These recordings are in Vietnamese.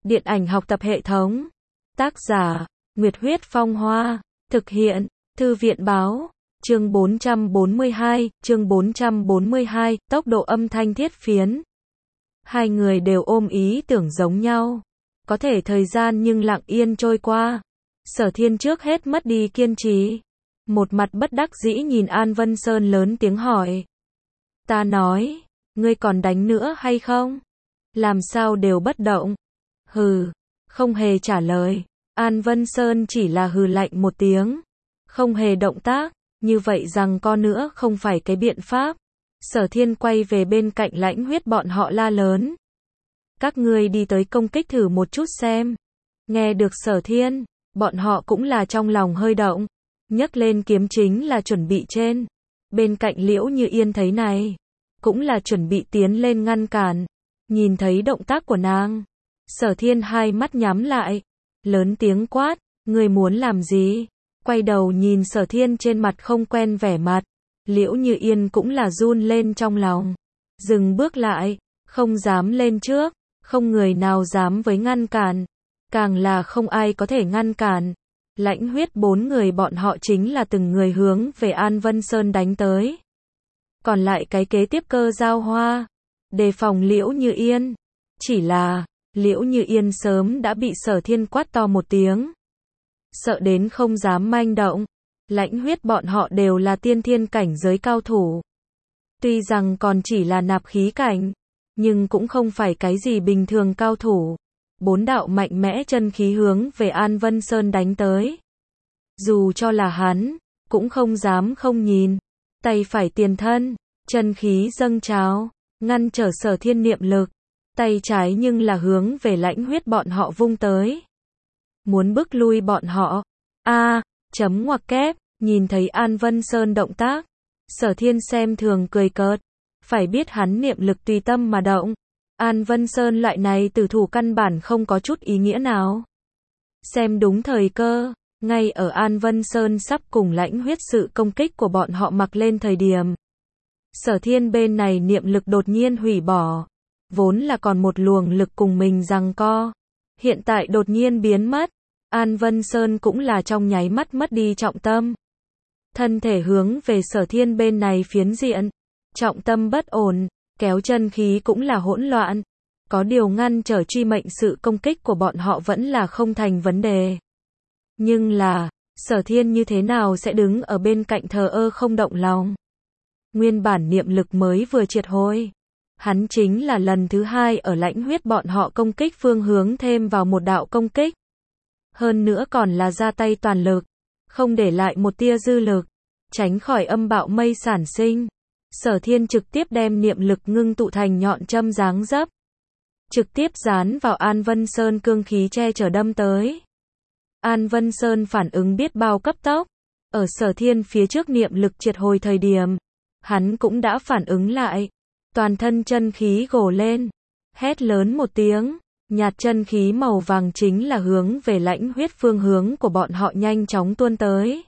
Điện ảnh học tập hệ thống. Tác giả, Nguyệt Huyết Phong Hoa. Thực hiện, Thư viện báo. Chương 442, tốc độ âm thanh thiết phiến. Hai người đều ôm ý tưởng giống nhau. Có thể thời gian nhưng lặng yên trôi qua. Sở Thiên trước hết mất đi kiên trì. Một mặt bất đắc dĩ nhìn An Vân Sơn lớn tiếng hỏi. Ta nói, ngươi còn đánh nữa hay không? Làm sao đều bất động? Hừ, không hề trả lời. An Vân Sơn chỉ là hừ lạnh một tiếng. Không hề động tác, như vậy rằng co nữa không phải cái biện pháp. Sở Thiên quay về bên cạnh Lãnh Huyết bọn họ la lớn. Các ngươi đi tới công kích thử một chút xem. Nghe được Sở Thiên, bọn họ cũng là trong lòng hơi động. Nhấc lên kiếm chính là chuẩn bị trên. Bên cạnh Liễu Như Yên thấy này, cũng là chuẩn bị tiến lên ngăn cản. Nhìn thấy động tác của nàng, Sở Thiên hai mắt nhắm lại, lớn tiếng quát, ngươi muốn làm gì? Quay đầu nhìn Sở Thiên trên mặt không quen vẻ mặt, Liễu Như Yên cũng là run lên trong lòng. Dừng bước lại, không dám lên trước, không người nào dám với ngăn cản, càng là không ai có thể ngăn cản. Lãnh Huyết bốn người bọn họ chính là từng người hướng về An Vân Sơn đánh tới. Còn lại cái kế tiếp Cơ Giao Hoa, đề phòng Liễu Như Yên. Chỉ là, Liễu Như Yên sớm đã bị Sở Thiên quát to một tiếng. Sợ đến không dám manh động. Lãnh Huyết bọn họ đều là tiên thiên cảnh giới cao thủ. Tuy rằng còn chỉ là nạp khí cảnh, nhưng cũng không phải cái gì bình thường cao thủ. Bốn đạo mạnh mẽ chân khí hướng về An Vân Sơn đánh tới. Dù cho là hắn, cũng không dám không nhìn. Tay phải tiền thân, chân khí dâng trào, ngăn trở Sở Thiên niệm lực. Tay trái nhưng là hướng về Lãnh Huyết bọn họ vung tới. Muốn bức lui bọn họ. Chấm ngoặc kép, nhìn thấy An Vân Sơn động tác. Sở Thiên xem thường cười cợt. Phải biết hắn niệm lực tùy tâm mà động. An Vân Sơn loại này tử thủ căn bản không có chút ý nghĩa nào. Xem đúng thời cơ, ngay ở An Vân Sơn sắp cùng Lãnh Huyết sự công kích của bọn họ mặc lên thời điểm. Sở Thiên bên này niệm lực đột nhiên hủy bỏ. Vốn là còn một luồng lực cùng mình giằng co. Hiện tại đột nhiên biến mất. An Vân Sơn cũng là trong nháy mắt mất đi trọng tâm. Thân thể hướng về Sở Thiên bên này phiến diện. Trọng tâm bất ổn, kéo chân khí cũng là hỗn loạn. Có điều ngăn trở truy mệnh sự công kích của bọn họ vẫn là không thành vấn đề. Nhưng là, Sở Thiên như thế nào sẽ đứng ở bên cạnh thờ ơ không động lòng. Nguyên bản niệm lực mới vừa triệt hồi. Hắn chính là lần thứ hai ở Lãnh Huyết bọn họ công kích phương hướng thêm vào một đạo công kích. Hơn nữa còn là ra tay toàn lực, không để lại một tia dư lực, tránh khỏi âm bạo mây sản sinh. Sở Thiên trực tiếp đem niệm lực ngưng tụ thành nhọn châm dáng dấp, trực tiếp dán vào An Vân Sơn cương khí che chở đâm tới. An Vân Sơn phản ứng biết bao cấp tốc, ở Sở Thiên phía trước niệm lực triệt hồi thời điểm, hắn cũng đã phản ứng lại, toàn thân chân khí gồ lên, hét lớn một tiếng, nhạt chân khí màu vàng chính là hướng về Lãnh Huyết phương hướng của bọn họ nhanh chóng tuôn tới.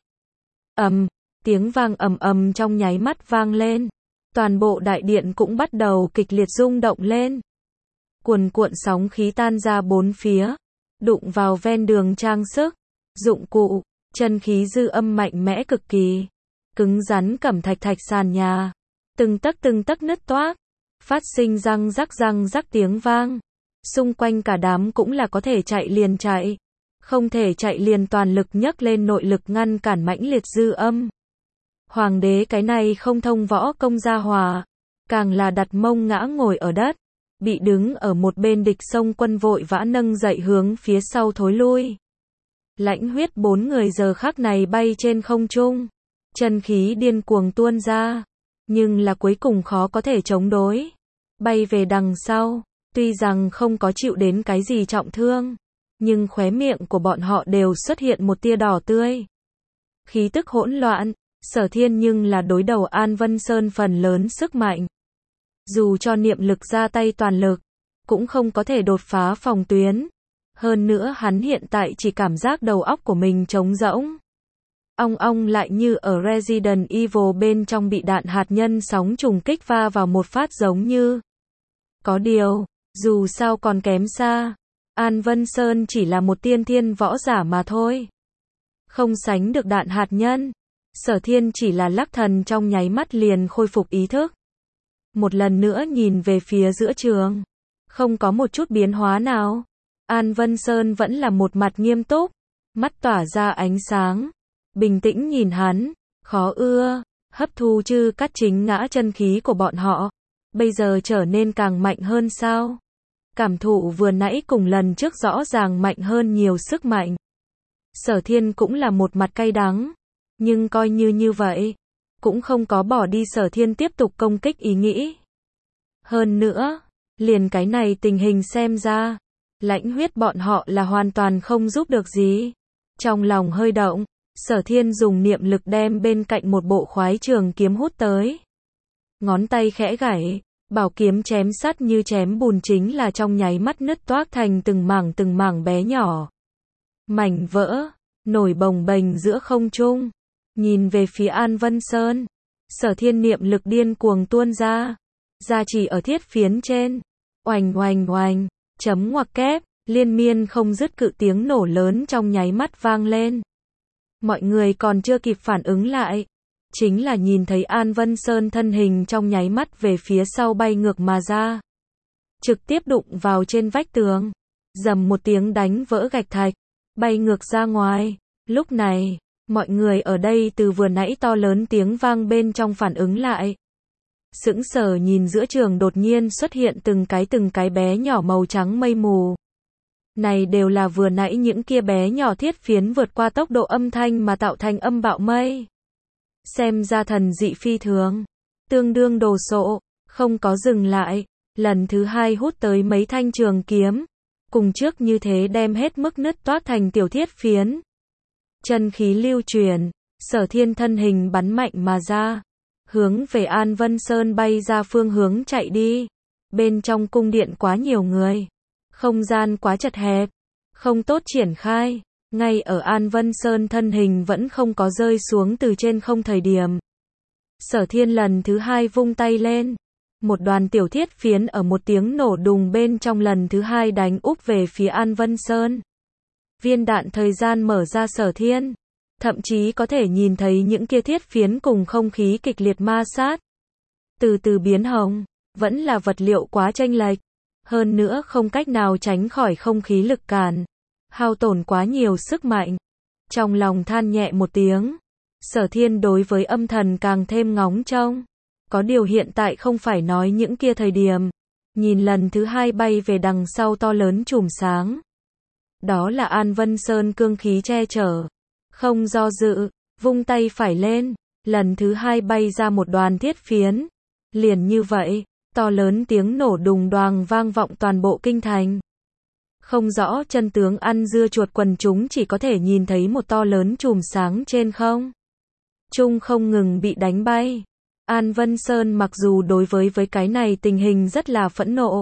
Tiếng vang ầm ầm trong nháy mắt vang lên, toàn bộ đại điện cũng bắt đầu kịch liệt rung động lên. Cuồn cuộn sóng khí tan ra bốn phía, đụng vào ven đường trang sức, dụng cụ, chân khí dư âm mạnh mẽ cực kỳ, cứng rắn cẩm thạch thạch sàn nhà, từng tấc nứt toác, phát sinh răng rắc tiếng vang. Xung quanh cả đám cũng là có thể chạy liền chạy, không thể chạy liền toàn lực nhấc lên nội lực ngăn cản mãnh liệt dư âm. Hoàng đế cái này không thông võ công gia hòa, càng là đặt mông ngã ngồi ở đất, bị đứng ở một bên địch xông quân vội vã nâng dậy hướng phía sau thối lui. Lãnh Huyết bốn người giờ khắc này bay trên không trung, chân khí điên cuồng tuôn ra, nhưng là cuối cùng khó có thể chống đối. Bay về đằng sau, tuy rằng không có chịu đến cái gì trọng thương, nhưng khóe miệng của bọn họ đều xuất hiện một tia đỏ tươi. Khí tức hỗn loạn, Sở Thiên nhưng là đối đầu An Vân Sơn phần lớn sức mạnh. Dù cho niệm lực ra tay toàn lực, cũng không có thể đột phá phòng tuyến. Hơn nữa hắn hiện tại chỉ cảm giác đầu óc của mình trống rỗng. Ong lại như ở Resident Evil bên trong bị đạn hạt nhân sóng trùng kích va vào một phát giống như. Có điều, dù sao còn kém xa. An Vân Sơn chỉ là một tiên thiên võ giả mà thôi. Không sánh được đạn hạt nhân. Sở Thiên chỉ là lắc thần trong nháy mắt liền khôi phục ý thức. Một lần nữa nhìn về phía giữa trường. Không có một chút biến hóa nào. An Vân Sơn vẫn là một mặt nghiêm túc. Mắt tỏa ra ánh sáng. Bình tĩnh nhìn hắn. Khó ưa. Hấp thu chư cắt chính ngã chân khí của bọn họ. Bây giờ trở nên càng mạnh hơn sao? Cảm thụ vừa nãy cùng lần trước rõ ràng mạnh hơn nhiều sức mạnh. Sở Thiên cũng là một mặt cay đắng. Nhưng coi như vậy. Cũng không có bỏ đi Sở Thiên tiếp tục công kích ý nghĩ. Hơn nữa. Liền cái này tình hình xem ra. Lãnh huyết bọn họ là hoàn toàn không giúp được gì. Trong lòng hơi động. Sở Thiên dùng niệm lực đem bên cạnh một bộ khoái trường kiếm hút tới. Ngón tay khẽ gảy. Bảo kiếm chém sắt như chém bùn chính là trong nháy mắt nứt toác thành từng mảng bé nhỏ. Mảnh vỡ, nổi bồng bềnh giữa không trung. Nhìn về phía An Vân Sơn. Sở Thiên niệm lực điên cuồng tuôn ra. Gia trì ở thiết phiến trên. Oành oành oành, chấm ngoặc kép, liên miên không dứt cự tiếng nổ lớn trong nháy mắt vang lên. Mọi người còn chưa kịp phản ứng lại. Chính là nhìn thấy An Vân Sơn thân hình trong nháy mắt về phía sau bay ngược mà ra. Trực tiếp đụng vào trên vách tường. Dầm một tiếng đánh vỡ gạch thạch. Bay ngược ra ngoài. Lúc này, mọi người ở đây từ vừa nãy to lớn tiếng vang bên trong phản ứng lại. Sững sờ nhìn giữa trường đột nhiên xuất hiện từng cái bé nhỏ màu trắng mây mù. Này đều là vừa nãy những kia bé nhỏ thiết phiến vượt qua tốc độ âm thanh mà tạo thành âm bạo mây. Xem ra thần dị phi thường. Tương đương đồ sộ, không có dừng lại. Lần thứ hai hút tới mấy thanh trường kiếm. Cùng trước như thế đem hết mức nứt toát thành tiểu thiết phiến. Chân khí lưu chuyển. Sở Thiên thân hình bắn mạnh mà ra. Hướng về An Vân Sơn bay ra phương hướng chạy đi. Bên trong cung điện quá nhiều người. Không gian quá chật hẹp. Không tốt triển khai. Ngay ở An Vân Sơn thân hình vẫn không có rơi xuống từ trên không thời điểm. Sở Thiên lần thứ hai vung tay lên. Một đoàn tiểu thiết phiến ở một tiếng nổ đùng bên trong lần thứ hai đánh úp về phía An Vân Sơn. Viên đạn thời gian mở ra Sở Thiên. Thậm chí có thể nhìn thấy những kia thiết phiến cùng không khí kịch liệt ma sát. Từ từ biến hồng. Vẫn là vật liệu quá chênh lệch. Hơn nữa không cách nào tránh khỏi không khí lực cản. Hao tổn quá nhiều sức mạnh. Trong lòng than nhẹ một tiếng. Sở Thiên đối với âm thần càng thêm ngóng trông. Có điều hiện tại không phải nói những kia thời điểm. Nhìn lần thứ hai bay về đằng sau to lớn chùm sáng. Đó là An Vân Sơn cương khí che chở. Không do dự, vung tay phải lên. Lần thứ hai bay ra một đoàn thiết phiến. Liền như vậy, to lớn tiếng nổ đùng đoàng vang vọng toàn bộ kinh thành. Không rõ chân tướng ăn dưa chuột quần chúng chỉ có thể nhìn thấy một to lớn chùm sáng trên không. Trung không ngừng bị đánh bay. An Vân Sơn mặc dù đối với cái này tình hình rất là phẫn nộ.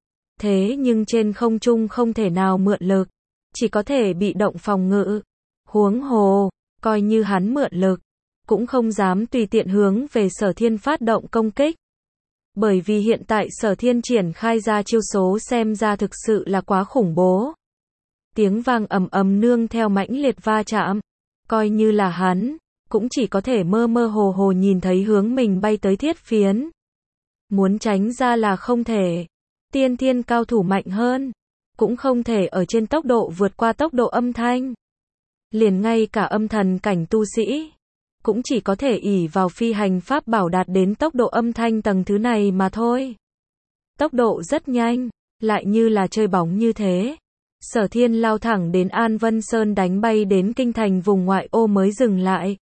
Thế nhưng trên không trung không thể nào mượn lực. Chỉ có thể bị động phòng ngự. Huống hồ, coi như hắn mượn lực. Cũng không dám tùy tiện hướng về Sở Thiên phát động công kích. Bởi vì hiện tại Sở Thiên triển khai ra chiêu số xem ra thực sự là quá khủng bố. Tiếng vang ầm ầm nương theo mãnh liệt va chạm. Coi như là hắn, cũng chỉ có thể mơ mơ hồ hồ nhìn thấy hướng mình bay tới thiết phiến. Muốn tránh ra là không thể. Tiên thiên cao thủ mạnh hơn. Cũng không thể ở trên tốc độ vượt qua tốc độ âm thanh. Liền ngay cả âm thần cảnh tu sĩ. Cũng chỉ có thể ỷ vào phi hành pháp bảo đạt đến tốc độ âm thanh tầng thứ này mà thôi. Tốc độ rất nhanh, lại như là chơi bóng như thế. Sở Thiên lao thẳng đến An Vân Sơn đánh bay đến kinh thành vùng ngoại ô mới dừng lại.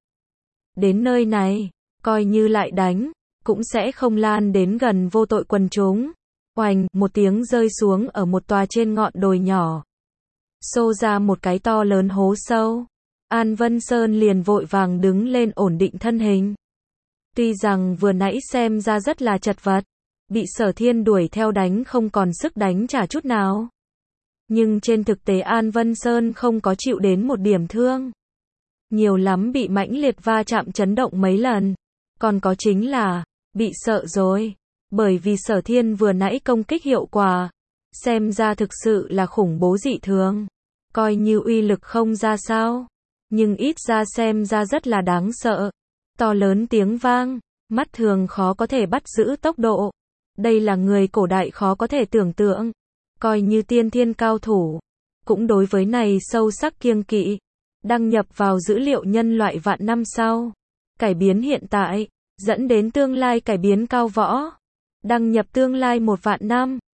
Đến nơi này, coi như lại đánh, cũng sẽ không lan đến gần vô tội quần chúng. Oành, một tiếng rơi xuống ở một tòa trên ngọn đồi nhỏ. Xô ra một cái to lớn hố sâu. An Vân Sơn liền vội vàng đứng lên ổn định thân hình. Tuy rằng vừa nãy xem ra rất là chật vật, bị Sở Thiên đuổi theo đánh không còn sức đánh trả chút nào. Nhưng trên thực tế An Vân Sơn không có chịu đến một điểm thương. Nhiều lắm bị mãnh liệt va chạm chấn động mấy lần. Còn có chính là, bị sợ rồi. Bởi vì Sở Thiên vừa nãy công kích hiệu quả. Xem ra thực sự là khủng bố dị thường. Coi như uy lực không ra sao, nhưng ít ra xem ra rất là đáng sợ. To lớn tiếng vang, mắt thường khó có thể bắt giữ tốc độ. Đây là người cổ đại khó có thể tưởng tượng. Coi như tiên thiên cao thủ, cũng đối với này sâu sắc kiêng kỵ. Đăng nhập vào dữ liệu nhân loại vạn năm sau. Cải biến hiện tại, dẫn đến tương lai cải biến cao võ. Đăng nhập tương lai 1 vạn năm.